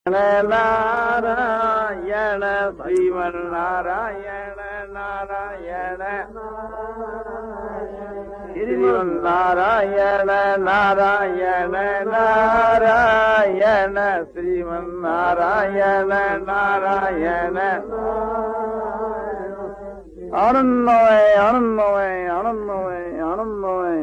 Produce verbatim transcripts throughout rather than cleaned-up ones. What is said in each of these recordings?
नारायण श्रीमन्नारायण नारायण श्रीमन्नारायण नारायण नारायण श्रीमन्नारायण नारायण आनंदमय आनंदमय आनंदमय आनंदमय।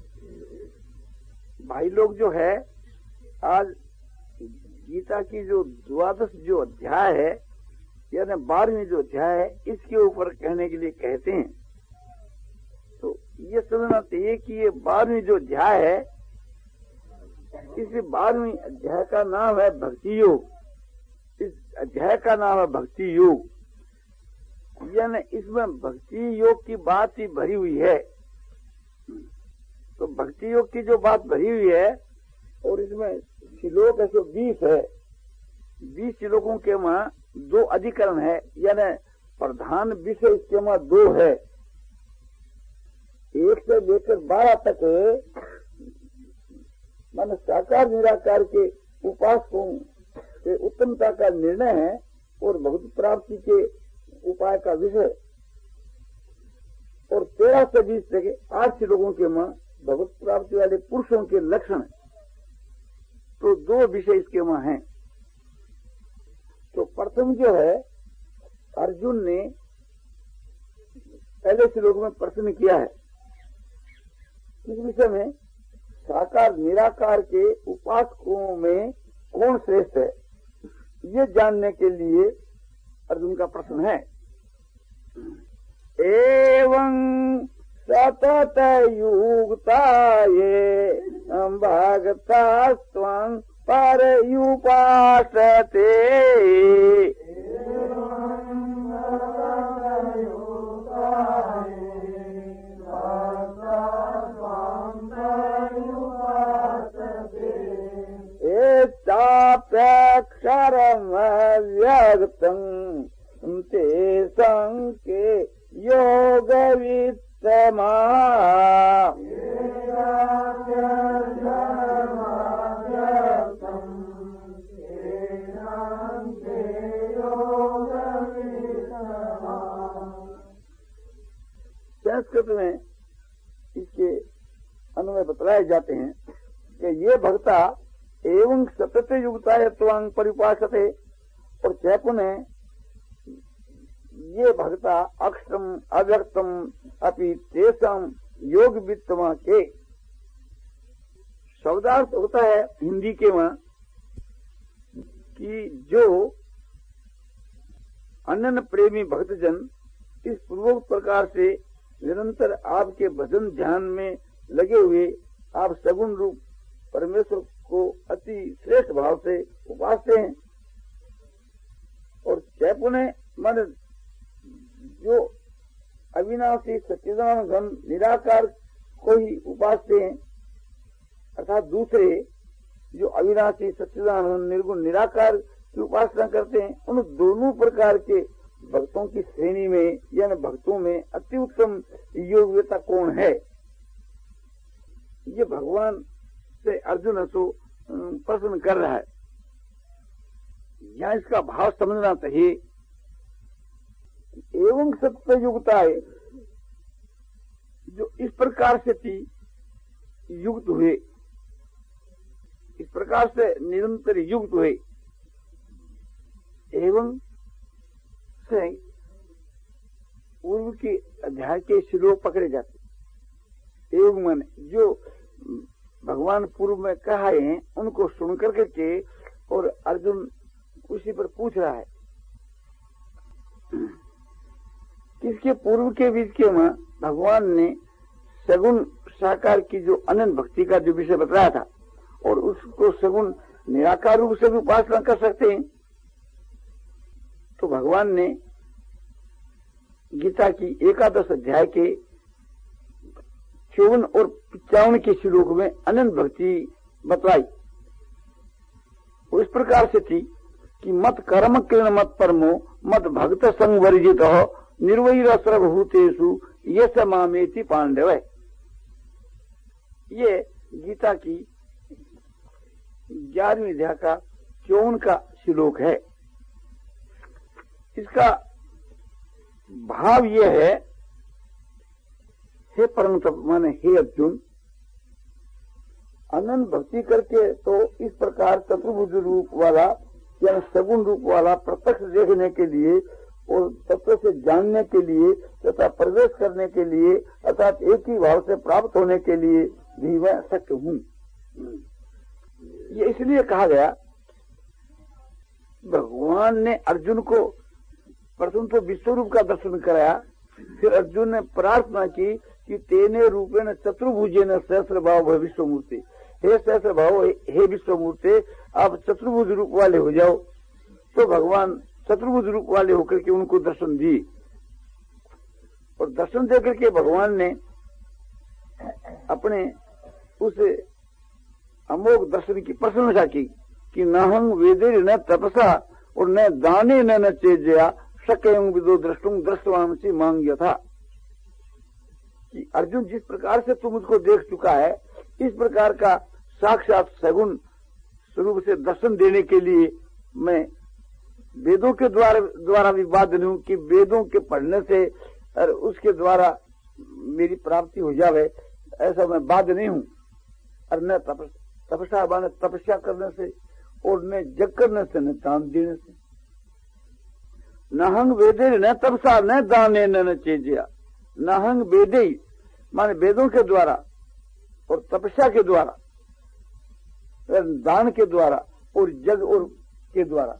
भाई लोग जो है आज गीता की जो द्वादश जो अध्याय है यानी बारहवीं जो अध्याय है इसके ऊपर कहने के लिए कहते हैं। तो ये समझना चाहिए कि ये बारहवीं जो अध्याय है इस बारहवीं अध्याय का नाम है भक्ति योग। इस अध्याय का नाम है भक्ति योग यानी इसमें भक्ति योग की बात ही भरी हुई है। तो भक्ति योग की जो बात भरी हुई है और इसमें श्लोक है जो बीस है। बीस श्लोकों के वहाँ दो अधिकरण है यानी प्रधान विषय इसके वहाँ दो है। एक से लेकर बारह तक माने साकार निराकार के उपासकों के उत्तमता का निर्णय है और भगवत प्राप्ति के उपाय का विषय। और तेरह से बीस तक आठ श्लोकों के वहाँ भगवत प्राप्ति वाले पुरुषों के लक्षण। तो दो विषय इसके वहां हैं। तो प्रथम जो है अर्जुन ने पहले श्लोक में प्रश्न किया है इस विषय में साकार निराकार के उपासकों में कौन श्रेष्ठ है ये जानने के लिए अर्जुन का प्रश्न है। एवं सतत युक्ताये भक्ता त्वं पर्युपासते एताप्यक्षरमव्यक्तं तेषां के योगवित् संस्कृत में इसके अन्वय बतलाए जाते हैं कि ये भक्ता एवं सतत युक्ताय त्वां परिपासते और चैपुन है ये भक्ता अक्षरम अव्यक्तम अपि तेषां योग वित्तमा के शब्दार्थ होता है हिंदी के वहां कि जो अनन्य प्रेमी भक्तजन इस पूर्वोक्त प्रकार से निरंतर आपके भजन ध्यान में लगे हुए आप सगुण रूप परमेश्वर को अति श्रेष्ठ भाव से उपासते हैं। और चैपुने मन जो अविनाशी सच्चिदानंद घन निराकार को ही उपासते हैं अर्थात दूसरे जो अविनाशी सच्चिदानंद निर्गुण निराकार की उपासना करते हैं उन दोनों प्रकार के भक्तों की श्रेणी में यानी भक्तों में अति उत्तम योग्यता कौन है ये भगवान से अर्जुन तो प्रश्न कर रहा है। यहाँ इसका भाव समझना चाहिए। एवं सत्य युक्ता है जो इस प्रकार से थी युक्त हुए इस प्रकार से निरंतर युक्त हुए एवं से पूर्व के अध्याय के श्लोक पकड़े जाते। एवं मन जो भगवान पूर्व में कहा है उनको सुन करके के और अर्जुन उसी पर पूछ रहा है। इसके पूर्व के बीच के वहां भगवान ने सगुण साकार की जो अनंत भक्ति का जो विषय बताया था और उसको सगुण निराकार रूप से भी उपासना कर सकते हैं। तो भगवान ने गीता की एकादश अध्याय के चौवन और पिचावन के श्लोक में अनंत भक्ति बतलाई। वो इस प्रकार से थी कि मत कर्म किरण मत परमो मत भक्त संवर्जित हो निर्वैर सर्वभूतेषु ये समामेति पांडव। ये गीता की ग्यारहवीं अध्याय का चौवन का श्लोक है। इसका भाव यह है, हे परम तप माने हे अर्जुन, अनंत भक्ति करके तो इस प्रकार चतुर्भुज रूप वाला या सगुण रूप वाला प्रत्यक्ष देखने के लिए और तत्व से जानने के लिए तथा प्रवेश करने के लिए अर्थात एक ही भाव से प्राप्त होने के लिए भी मैं शक्य हूँ। ये इसलिए कहा गया, भगवान ने अर्जुन को प्रथम तो विश्वरूप का दर्शन कराया, फिर अर्जुन ने प्रार्थना की कि तेने रूपेण चतुर्भुजेन सहस्र भाव विश्व मूर्ति, हे सहस्र भाव हे विश्व मूर्ति आप चतुर्भुज रूप वाले हो जाओ। तो भगवान चतुर्भुज रूप वाले होकर के उनको दर्शन दिए, और दर्शन देकर के भगवान ने अपने उस अमोघ दर्शन की प्रशंसा की कि न हम वेदे न तपसा और न दाने न चेजया शक्यं विदो द्रष्टुम दृष्टवान से मांग था कि अर्जुन जिस प्रकार से तू मुझको देख चुका है, इस प्रकार का साक्षात सगुण स्वरूप से दर्शन देने के लिए मैं वेदों के द्वारा द्वारा भी बाध्य नहीं हूं कि वेदों के पढ़ने से और उसके द्वारा मेरी प्राप्ति हो जावे, ऐसा मैं बाध्य नहीं हूं। और न तपस्या माने तपस्या करने से और न जग करने से न दान देने से, नहंग वेदे न तपसा न दाने न चेजिया, नहंग वेदे माने वेदों के द्वारा और तपस्या के द्वारा, दान के द्वारा और जग और के द्वारा,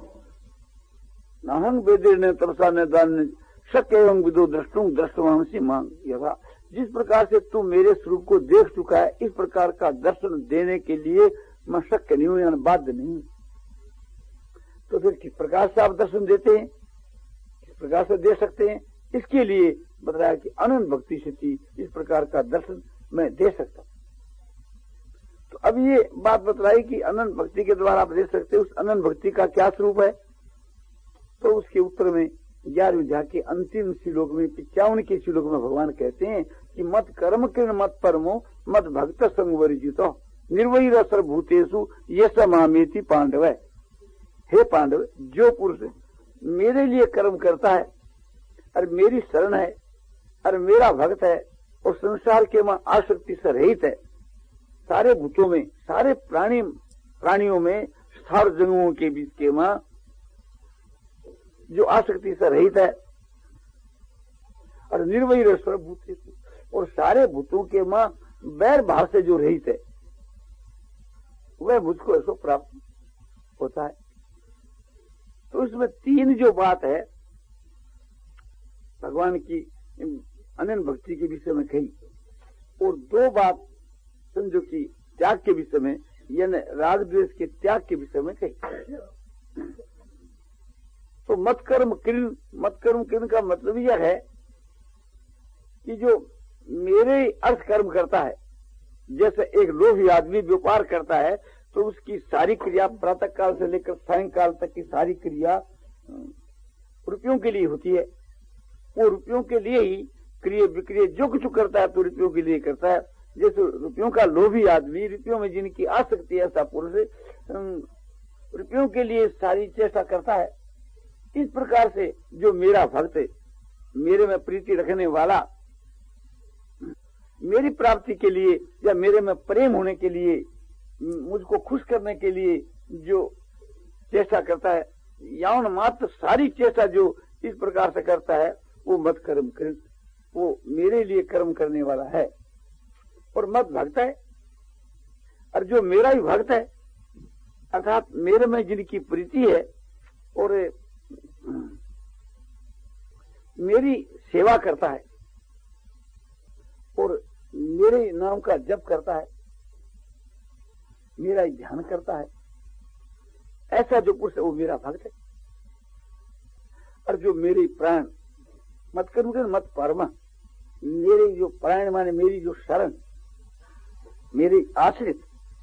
नहंग वेदे न तपसा न दान शक्य एवं विदो द्रष्टुम दृष्टवांसी मांग यथा, जिस प्रकार से तू मेरे स्वरूप को देख चुका है, इस प्रकार का दर्शन देने के लिए मैं शक्य नहीं हूं, यानी बाध्य नहीं हूं। तो फिर किस प्रकार से आप दर्शन देते हैं, किस प्रकार से दे सकते हैं, इसके लिए बताया कि अनंत भक्ति से इस प्रकार का दर्शन मैं दे सकता हूं। तो अब ये बात बतलाई कि अनंत भक्ति के द्वारा आप दे सकते हैं, उस अनंत भक्ति का क्या स्वरूप है। तो उसके उत्तर में ग्यारहवीं अध्याय के अंतिम श्लोक में पिचावन के श्लोक में भगवान कहते हैं कि मत कर्म किरण मत परमो मत भक्त संवर्जितो निर्वैर सर्वभूतेषु ये समामेति पांडव। हे पांडव, जो पुरुष मेरे लिए कर्म करता है और मेरी शरण है और मेरा भक्त है और संसार के मां आसक्ति से रहित है, सारे भूतों में सारे प्राणी प्राणियों में सार जंगों के बीच के मां जो आसक्ति से रहित है और निर्वैर सर्वभूतेषु और सारे भूतों के मां बैर भाव से जो रहित है, वह मुझको ऐसा प्राप्त होता है। तो इसमें तीन जो बात है भगवान की अनंत भक्ति के विषय में कही, और दो बात समझो कि त्याग के विषय में यानी राग द्वेष के त्याग के विषय में कही। तो मत कर्म किरण, मत कर्म किरण का मतलब यह है कि जो मेरे अर्थ कर्म करता है, जैसे एक लोभी आदमी व्यापार करता है तो उसकी सारी क्रिया प्रातः काल से लेकर सायंकाल तक की सारी क्रिया रुपयों के लिए होती है। वो रुपयों के लिए ही क्रिया विक्रिया जो कुछ करता है तो रुपयों के लिए करता है। जैसे रुपयों का लोभी आदमी, रुपयों में जिनकी आसक्ति है, ऐसा पुरुष रुपयों के लिए सारी चेष्टा करता है। इस प्रकार से जो मेरा भक्त, मेरे में प्रीति रखने वाला, मेरी प्राप्ति के लिए या मेरे में प्रेम होने के लिए, मुझको खुश करने के लिए जो चेष्टा करता है, यावन मात्र सारी चेष्टा जो इस प्रकार से करता है, वो मत कर्म कर, वो मेरे लिए कर्म करने वाला है और मत भक्त है। और जो मेरा ही भक्त है अर्थात मेरे में जिनकी प्रीति है और मेरी सेवा करता है और मेरे नाम का जप करता है, मेरा ध्यान करता है, ऐसा जो पुरुष है वो मेरा भक्त है। और जो मेरे प्राण मत करूंगे मत परमा, मेरे जो प्राण माने मेरी जो शरण, मेरी आश्रित,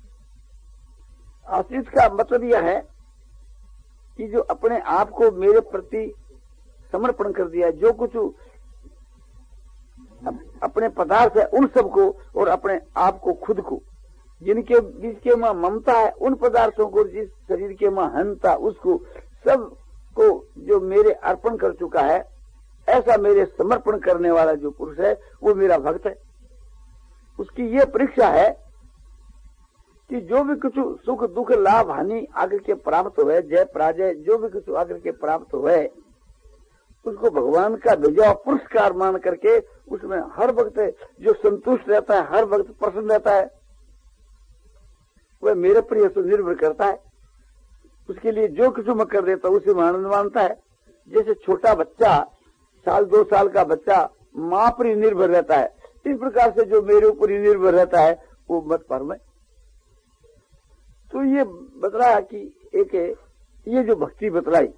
आश्रित का मतलब यह है कि जो अपने आप को मेरे प्रति समर्पण कर दिया, जो कुछ अपने पदार्थ है उन सबको और अपने आप को खुद को जिनके बीच के मां ममता है, उन पदार्थों को, जिस शरीर के मां हंता, उसको सब को जो मेरे अर्पण कर चुका है, ऐसा मेरे समर्पण करने वाला जो पुरुष है वो मेरा भक्त है। उसकी ये परीक्षा है कि जो भी कुछ सुख दुख लाभ हानि आगे के प्राप्त हुए, जय पराजय जो भी कुछ आगे के प्राप्त हुए, उसको भगवान का भेजा पुरस्कार मान करके उसमें हर वक्त जो संतुष्ट रहता है, हर वक्त प्रसन्न रहता है, वह मेरे प्रिय से निर्भर करता है। उसके लिए जो कुछ मैं कर देता हूँ उसे में आनंद मानता है। जैसे छोटा बच्चा, साल दो साल का बच्चा माँ पर ही निर्भर रहता है, इस प्रकार से जो मेरे ऊपर ही निर्भर रहता है वो मत पर में। तो ये बतलाया कि एक ये जो भक्ति बतलाई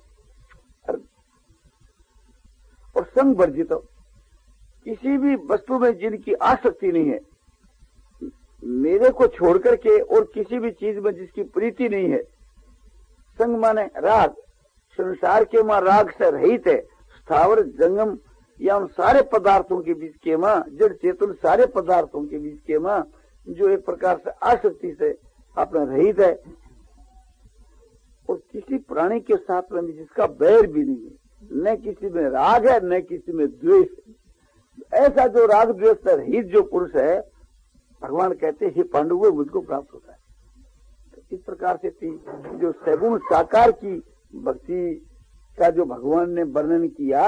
और संग वर्जित, किसी भी वस्तु में जिनकी आसक्ति नहीं है, मेरे को छोड़ करके और किसी भी चीज में जिसकी प्रीति नहीं है, संग माने राग, संसार के मां राग से रहित है, स्थावर जंगम या उन सारे पदार्थों के बीच के मां, जड़ चेतन सारे पदार्थों के बीच के मां जो एक प्रकार से आसक्ति से अपना रहित है, और किसी प्राणी के साथ में जिसका बैर भी नहीं है, न किसी में राग है न किसी में द्वेष है, ऐसा जो राग द्वेष से रहित जो पुरुष है, भगवान कहते हैं हे पांडवों मुझको प्राप्त होता है। तो इस प्रकार से थी जो सगुण साकार की भक्ति का जो भगवान ने वर्णन किया,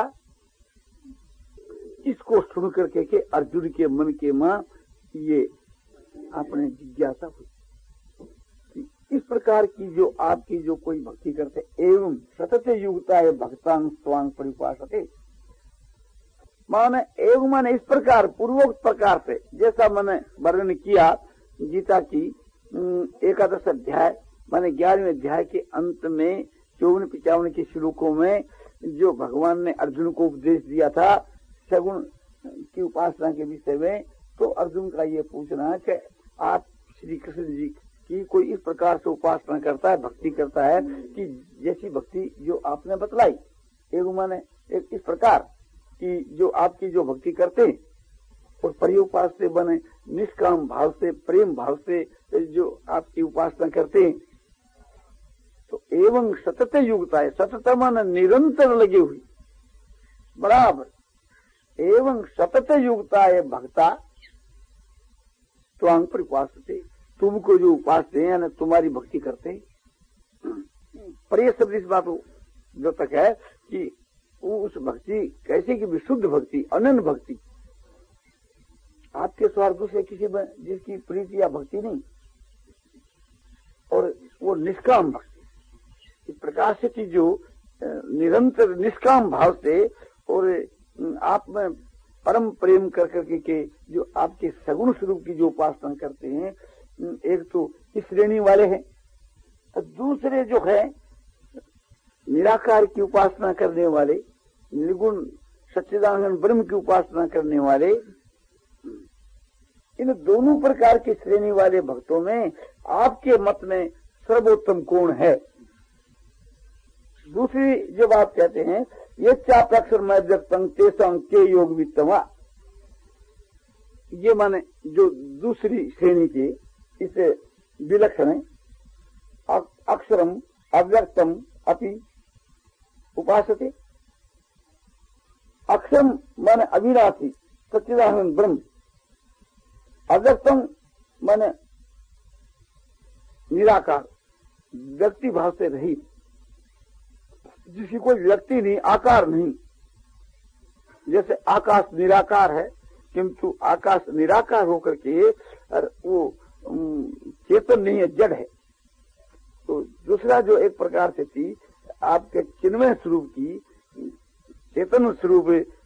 इसको सुन करके के अर्जुन के मन के मां ये अपने जिज्ञासा हुई। इस प्रकार की जो आपकी जो कोई भक्ति करते एवं सतत युगता है भक्तांग स्वांग परिपासते, माने एवं माने इस प्रकार पूर्वोक्त प्रकार से जैसा मैंने वर्णन किया गीता की एकादश अध्याय माने ग्यारहवें अध्याय के अंत में चौवन पिचावन के श्लोकों में जो भगवान ने अर्जुन को उपदेश दिया था सगुण की उपासना के विषय में, तो अर्जुन का ये पूछना कि आप श्री कृष्ण जी की कोई इस प्रकार से उपासना करता है, भक्ति करता है कि जैसी भक्ति जो आपने बतलाई, एवं माने एक इस प्रकार कि जो आपकी जो भक्ति करते हैं और परिउपास से बने निष्काम भाव से प्रेम भाव से जो आपकी उपासना करते हैं, तो एवं सतत युगता है, सतत माने निरंतर लगे हुई बराबर, एवं सतत युगता है भक्ता त्वांग परिपासते, तुमको जो उपासते हैं तुम्हारी भक्ति करते हैं। पर यह शब्द इस बात जो तक है कि उस भक्ति कैसे की विशुद्ध भक्ति, अनन्य भक्ति, आपके स्वार्थ से किसी में जिसकी प्रीति या भक्ति नहीं, और वो निष्काम भक्ति इस प्रकार से कि जो निरंतर निष्काम भाव से और आप में परम प्रेम कर करके के जो आपके सगुण स्वरूप की जो उपासना करते हैं, एक तो इस श्रेणी वाले हैं, और दूसरे जो है निराकार की उपासना करने वाले, निर्गुण सच्चिदानंद ब्रह्म की उपासना करने वाले, इन दोनों प्रकार की श्रेणी वाले भक्तों में आपके मत में सर्वोत्तम कौन है? दूसरी जो बात कहते हैं ये चाप्राक्षर में व्यक्तंग तेसंग के योग वित्तवा, ये माने जो दूसरी श्रेणी के इसे विलक्षण अक्षरम अव्यक्तम अपि उपासते। अक्षरम माने अविनाशी सच्चिदानंद ब्रह्म, अव्यक्तम माने निराकार व्यक्ति भाव से रहित, जिसकी कोई व्यक्ति नहीं, आकार नहीं। जैसे आकाश निराकार है किंतु आकाश निराकार होकर के वो चेतन नहीं है, जड़ है। तो दूसरा जो एक प्रकार से थी आपके चिन्मय स्वरूप की चेतन स्वरूप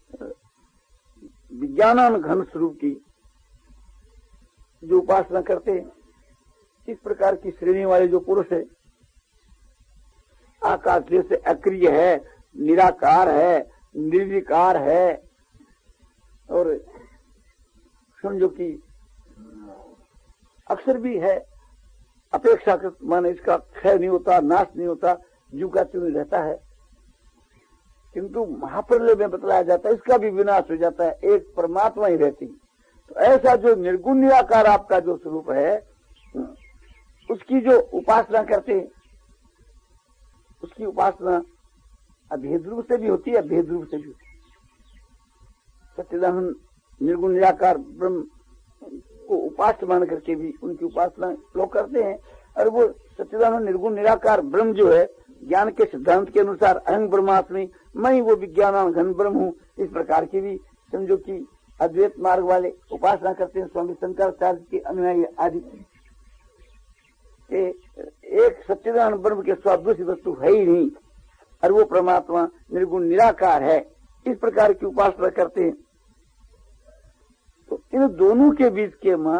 विज्ञान घन स्वरूप की जो उपासना करते हैं, इस प्रकार की श्रेणी वाले जो पुरुष है, आकाश जैसे अक्रिय है, निराकार है, निर्विकार है, और समझो कि अक्षर भी है, अपेक्षाकृत माने इसका क्षय नहीं होता, नाश नहीं होता, जीव का त्यों रहता है, किंतु महाप्रलय में बतलाया जाता है इसका भी विनाश हो जाता है, एक परमात्मा ही रहती। तो ऐसा जो निर्गुण निराकार आपका जो स्वरूप है, उसकी जो उपासना करते हैं, उसकी उपासना अभेद रूप से भी होती है, अभेद रूप से भी होती है। सच्चिदानंद निर्गुण निराकार ब्रह्म को उपास्य मान करके भी उनकी उपासना लोग करते हैं। और वो सच्चिदानंद निर्गुण निराकार ब्रह्म जो है, ज्ञान के सिद्धांत के अनुसार अहं ब्रह्मास्मि, मैं ही वो विज्ञान घन ब्रह्म हूँ, इस प्रकार की भी समझो कि अद्वैत मार्ग वाले उपासना करते हैं। स्वामी शंकराचार्य के अनुयायी आदि एक सच्चिदानंद ब्रह्म के स्वादृश वस्तु है ही नहीं, और वो परमात्मा निर्गुण निराकार है, इस प्रकार की उपासना करते हैं। तो इन दोनों के बीच के मां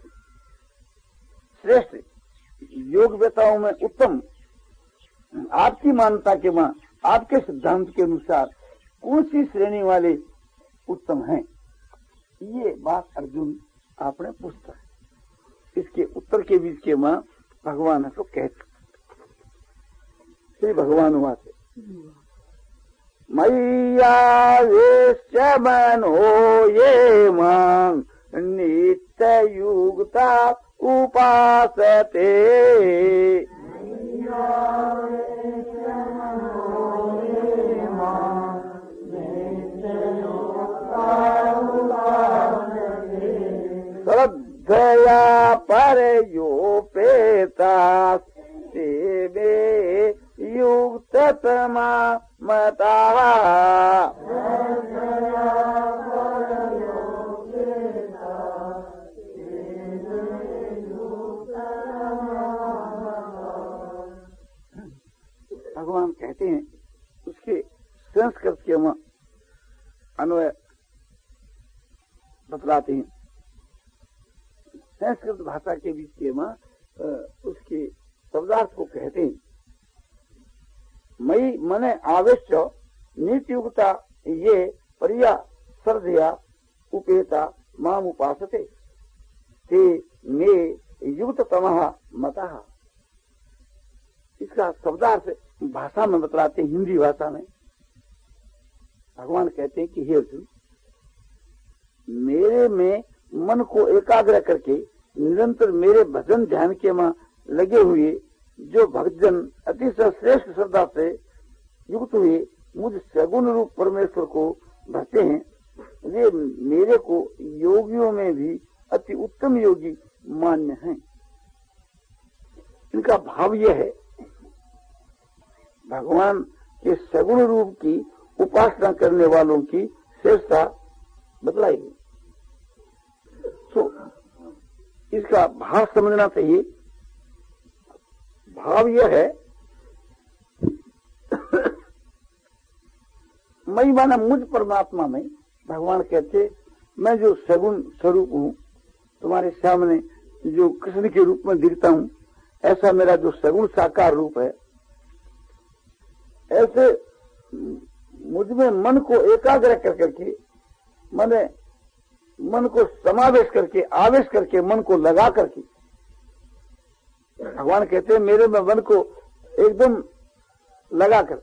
श्रेष्ठ योग वेताओं में उत्तम, आपकी मान्यता के मां, आपके सिद्धांत के अनुसार कौन सी श्रेणी वाले उत्तम हैं, ये बात अर्जुन आपने पूछता है। इसके उत्तर के बीच के मां भगवान तो कहते, श्री भगवान हुआ से मैया वेश्य मनो ये मां नित्य युक्ता उपासते। श्रद्धया परयोपेता सेवे युक्ततमा मता। भगवान कहते हैं, उसके संस्कृत के अन्वय बतलाते हैं। संस्कृत भाषा के बीच के मां उसके शब्दार्थ को कहते हैं। मई मने आवेश्य नीतियुक्ता ये परिया श्रद्धया उपेता माम उपासते ते मे युक्ततमः मतः। इसका शब्दार्थ भाषा में बतलाते हैं, हिंदी भाषा में। भगवान कहते हैं कि हे अर्जुन, मेरे में मन को एकाग्र करके निरंतर मेरे भजन ध्यान के में लगे हुए जो भक्तजन अतिशय श्रेष्ठ श्रद्धा से युक्त हुए मुझ सगुण रूप परमेश्वर को भजते हैं, वे मेरे को योगियों में भी अति उत्तम योगी मान्य हैं। इनका भाव यह है, भगवान के सगुण रूप की उपासना करने वालों की श्रेष्ठता बतलाई गई। तो इसका भाव समझना चाहिए। भाव यह है, मैं माना मुझ परमात्मा में, भगवान कहते मैं जो सगुण स्वरूप हूं, तुम्हारे सामने जो कृष्ण के रूप में दिखता हूं, ऐसा मेरा जो सगुण साकार रूप है, ऐसे मुझ में मन को एकाग्र कर करके, मैंने मन को समावेश करके, आवेश करके, मन को लगा करके, भगवान कहते हैं मेरे में मन को एकदम लगा कर,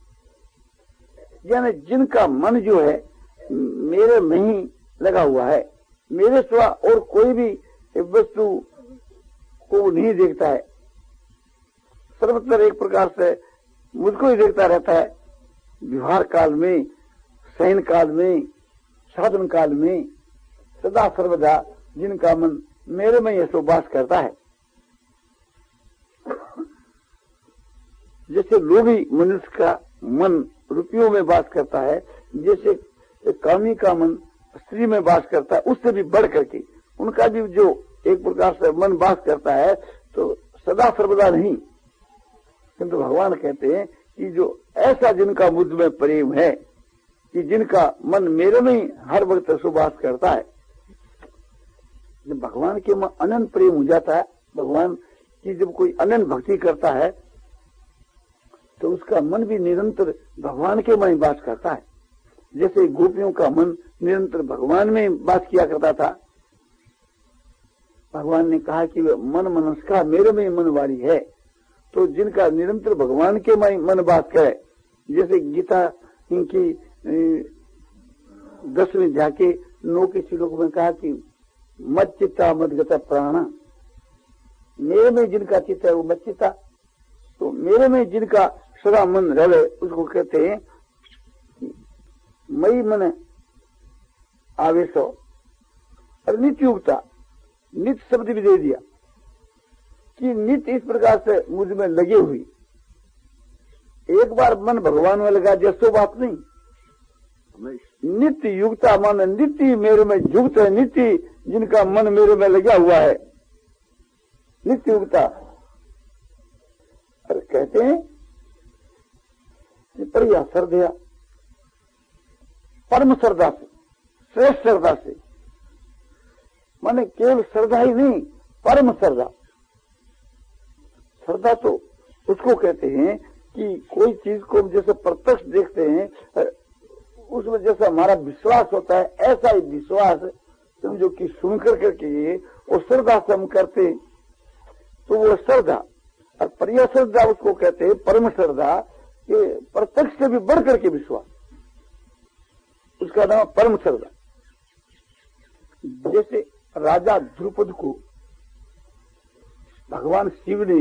यानी जिनका मन जो है मेरे में ही लगा हुआ है, मेरे सिवा और कोई भी वस्तु को नहीं देखता है, सर्वत्र एक प्रकार से मुझको ही देखता रहता है। व्यवहार काल में, शयन काल में, साधन काल में, सदा सर्वदा जिनका मन मेरे में ऐसो वास करता है। जैसे लोभी मनुष्य का मन रुपयों में वास करता है, जैसे कामी का मन स्त्री में वास करता है, उससे भी बढ़ करके उनका भी जो एक प्रकार से मन वास करता है, तो सदा सर्वदा नहीं, किंतु भगवान कहते हैं कि जो ऐसा जिनका मुझ में प्रेम है, कि जिनका मन मेरे में ही हर वक्त सुवास करता है, जब भगवान के में अनंत प्रेम हो जाता है, भगवान की जब कोई अनंत भक्ति करता है, तो उसका मन भी निरंतर भगवान के में वास करता है। जैसे गोपियों का मन निरंतर भगवान में वास किया करता था। भगवान ने कहा कि मन मनस्का मेरे में मन वाली है, तो जिनका निरंतर भगवान के में मन वास करे, जैसे गीता की दसवीं झाके नौ के श्लोक में कहा कि मत चित्ता मत गता प्राणा, मेरे में जिनका चित्त है वो मत चित्ता, तो मेरे में जिनका सदा मन रहे उसको कहते हैं मई मन आवेश। और नित्य युक्ता, नित्य शब्द भी दे दिया कि नित्य इस प्रकार से मुझ में लगे हुई। एक बार मन भगवान में लगा जैसो बात नहीं, नित्य युक्ता मन नित्य मेरे में युक्त है, नित्य जिनका मन मेरे में लगा हुआ है, नित्य युक्ता। और कहते हैं परिया श्रद्धा, परम श्रद्धा से, श्रेष्ठ श्रद्धा से, माने केवल श्रद्धा ही नहीं, परम श्रद्धा। श्रद्धा तो उसको कहते हैं कि कोई चीज को जैसे प्रत्यक्ष देखते हैं उसमें जैसा हमारा विश्वास होता है, ऐसा ही विश्वास समझो कि सुनकर करके वो श्रद्धा से हम करते हैं, तो वो श्रद्धा। और प्रिय श्रद्धा उसको कहते हैं परम श्रद्धा, कि प्रत्यक्ष से भी बढ़ करके विश्वास, उसका नाम परम श्रद्धा। जैसे राजा द्रुपद को भगवान शिव ने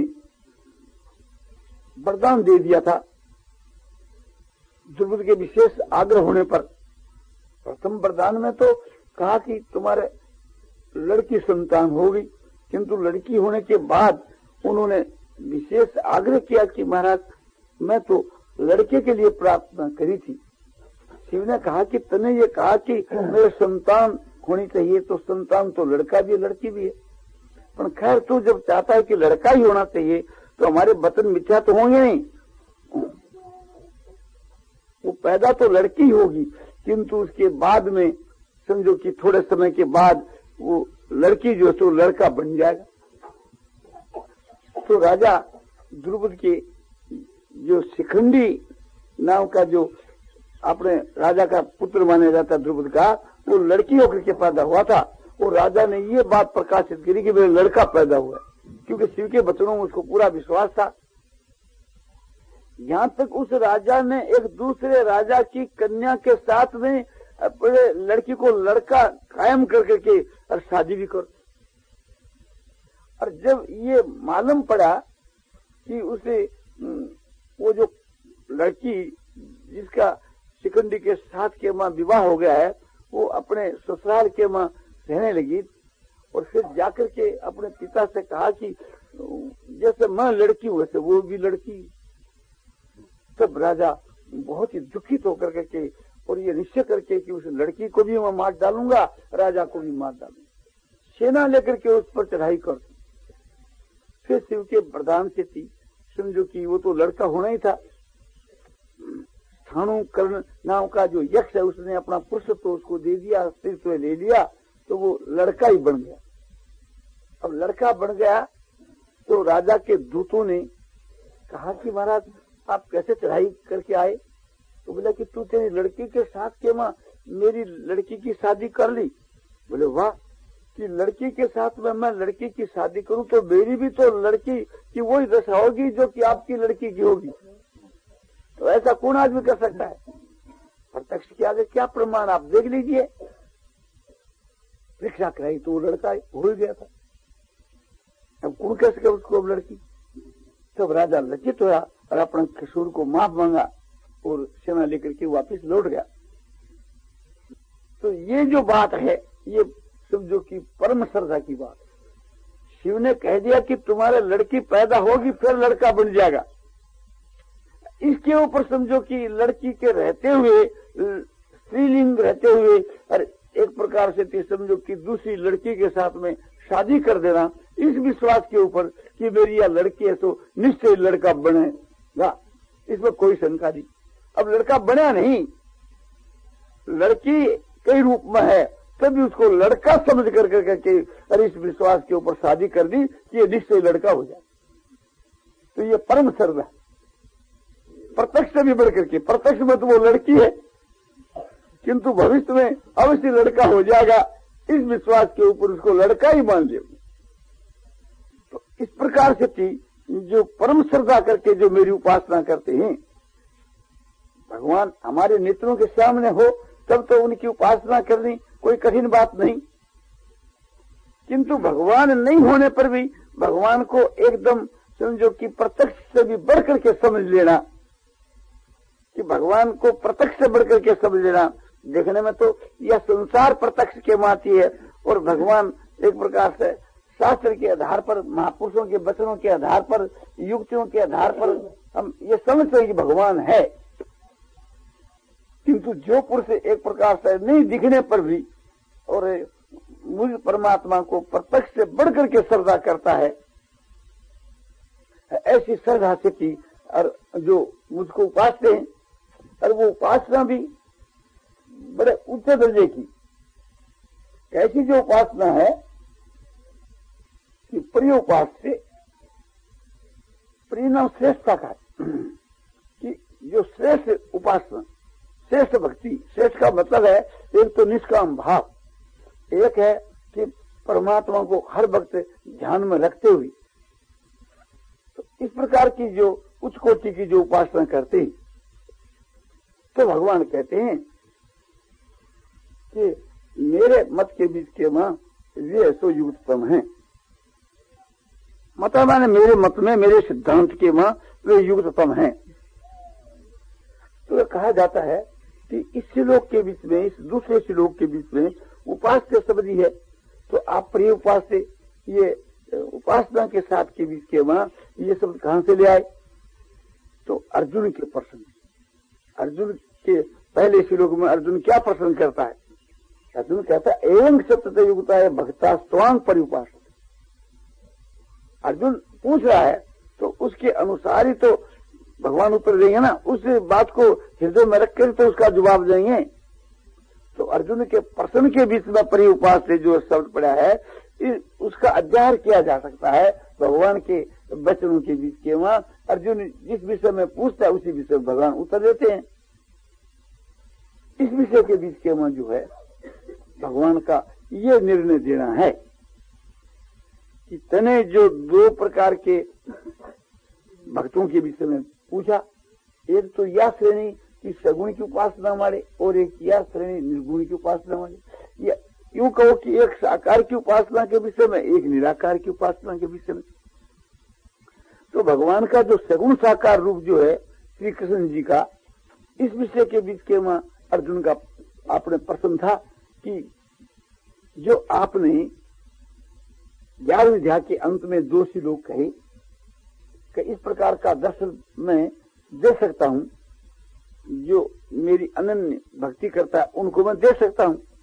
वरदान दे दिया था, द्रुपद के विशेष आग्रह होने पर। प्रथम वरदान में तो कहा कि तुम्हारे लड़की संतान होगी, किंतु लड़की होने के बाद उन्होंने विशेष आग्रह किया कि महाराज मैं तो लड़के के लिए प्रार्थना करी थी। शिव ने कहा कि तने ये कहा कि मेरे संतान होनी चाहिए, तो संतान तो लड़का भी है लड़की भी है, पर खैर तू जब चाहता है कि लड़का ही होना चाहिए तो हमारे वतन मिथ्या तो होंगे नहीं, वो पैदा तो लड़की होगी, किंतु उसके बाद में समझो कि थोड़े समय के बाद वो लड़की जो तो लड़का बन जाएगा। तो राजा द्रुपद के जो शिखंडी नाम का जो अपने राजा का पुत्र माना जाता द्रुपद का, वो लड़की होकर के पैदा हुआ था। वो राजा ने ये बात प्रकाशित करी कि मेरा लड़का पैदा हुआ, क्योंकि शिव के वचनों में उसको पूरा विश्वास था। यहाँ तक उस राजा ने एक दूसरे राजा की कन्या के साथ में अपने लड़की को लड़का कायम कर करके और शादी भी कर। और जब ये मालूम पड़ा कि उसे वो जो लड़की जिसका शिखंडी के साथ के मां विवाह हो गया है, वो अपने ससुराल के मां रहने लगी, और फिर जाकर के अपने पिता से कहा कि जैसे मैं लड़की हूं वैसे वो भी लड़की। तब राजा बहुत ही दुखित होकर के और ये निश्चय करके कि उस लड़की को भी मैं मार डालूंगा, राजा को भी मार डालूंगा, सेना लेकर के उस पर चढ़ाई कर। फिर शिव के वरदान से थी, समझो कि वो तो लड़का होना ही था। स्थाणु कर्ण नाम का जो यक्ष है उसने अपना पुरुष तो उसको दे दिया, स्त्रीत्व ले लिया, तो वो लड़का ही बन गया। अब लड़का बन गया तो राजा के दूतों ने कहा कि महाराज आप कैसे चढ़ाई करके आए? तो बोला कि तू तेरी लड़की के साथ के मां मेरी लड़की की शादी कर ली। बोले वाह, कि लड़की के साथ में मैं लड़की की शादी करूं तो मेरी भी तो लड़की की वही दशा होगी जो कि आपकी लड़की की होगी। तो ऐसा कौन आदमी कर सकता है? प्रत्यक्ष के आगे क्या प्रमाण, आप देख लीजिए। परीक्षा कराई तो वो लड़का हो गया था, अब कौन कह सके उसको अब लड़की। तब राजा लज्जित हुआ और अपने किशोर को माफ मांगा और सेना लेकर के वापस लौट गया। तो ये जो बात है ये समझो कि परम श्रद्धा की बात। शिव ने कह दिया कि तुम्हारे लड़की पैदा होगी फिर लड़का बन जाएगा। इसके ऊपर समझो कि लड़की के रहते हुए, स्त्रीलिंग रहते हुए, और एक प्रकार से समझो कि दूसरी लड़की के साथ में शादी कर देना, इस विश्वास के ऊपर कि मेरी यह लड़की है तो निश्चय लड़का बनेगा, इसमें कोई शंका नहीं। अब लड़का बना नहीं, लड़की कई रूप में है, तभी उसको लड़का समझ कर करके और इस विश्वास के ऊपर शादी कर दी कि ये निश्चय लड़का हो जाए। तो ये परम श्रद्धा, प्रत्यक्ष से भी बढ़ करके। प्रत्यक्ष में तो वो लड़की है, किंतु भविष्य में अवश्य लड़का हो जाएगा, इस विश्वास के ऊपर उसको लड़का ही मान लिया। तो इस प्रकार से थी जो परम श्रद्धा करके जो मेरी उपासना करते हैं, भगवान हमारे नेत्रों के सामने हो तब तो उनकी उपासना करनी कोई कठिन बात नहीं, किंतु भगवान नहीं होने पर भी भगवान को एकदम समझो कि प्रत्यक्ष से भी बढ़कर के समझ लेना, कि भगवान को प्रत्यक्ष से बढ़कर के समझ लेना। देखने में तो यह संसार प्रत्यक्ष के माती है और भगवान एक प्रकार से शास्त्र के आधार पर, महापुरुषों के वचनों के आधार पर, युक्तियों के आधार पर हम ये समझते हैं कि भगवान है। किंतु जो पुरुष एक प्रकार से नहीं दिखने पर भी और मुझ परमात्मा को प्रत्यक्ष से बढ़कर के श्रद्धा करता है, ऐसी श्रद्धा से की और जो मुझको उपासते हैं, और वो उपासना भी बड़े ऊंचे दर्जे की। कैसी जो उपासना है कि प्रिय उपास से प्रिय नाम श्रेष्ठता का, कि जो श्रेष्ठ उपासना, श्रेष्ठ भक्ति, श्रेष्ठ का मतलब है एक तो निष्काम भाव, एक है कि परमात्मा को हर वक्त ध्यान में रखते हुए, तो इस प्रकार की जो उच्च कोटि की जो उपासना करते हैं, तो भगवान कहते हैं कि मेरे मत के बीच के मां वे सो युक्ततम है। मतलब माने मेरे मत में, मेरे सिद्धांत के मां वे युक्ततम हैं। तो कहा जाता है कि इस श्लोक के बीच में, इस दूसरे श्लोक के बीच में उपास्य शब्द ही है, तो आप प्रिय उपास्य, ये उपासना के साथ के बीच के मां ये शब्द कहां से ले आए? तो अर्जुन के प्रश्न, अर्जुन के पहले श्लोक में अर्जुन क्या प्रश्न करता है? अर्जुन कहता है एवं सत्य युक्ता है भक्ता स्वांग परिउपास। अर्जुन पूछ रहा है तो उसके अनुसार ही तो भगवान उत्तर देंगे ना, उस बात को हृदय में रखकर तो उसका जवाब देंगे। तो अर्जुन के प्रश्न के बीच में परिउपास से जो शब्द पड़ा है, इस, उसका अध्ययन किया जा सकता है भगवान के वचनों के बीच के। वहां अर्जुन जिस विषय में पूछता है उसी विषय भगवान उत्तर देते हैं। इस विषय के बीच के वहां जो है भगवान का ये निर्णय देना है कि तने जो दो प्रकार के भक्तों के विषय में पूछा, एक तो यह श्रेणी की सगुण की उपासना वाले और एक यह श्रेणी निर्गुण की उपासना वाले। या यूं कहो कि एक साकार की उपासना के विषय में, एक निराकार की उपासना के विषय में। तो भगवान का जो सगुण साकार रूप जो है श्री कृष्ण जी का, इस विषय के बीच के वहां अर्जुन का आपने प्रश्न था कि जो आपने ग्यारहवीं अध्याय के अंत में दो श्लोक कहे कि इस प्रकार का दर्शन मैं दे सकता हूं, जो मेरी अनन्य भक्ति करता है उनको मैं दे सकता हूं।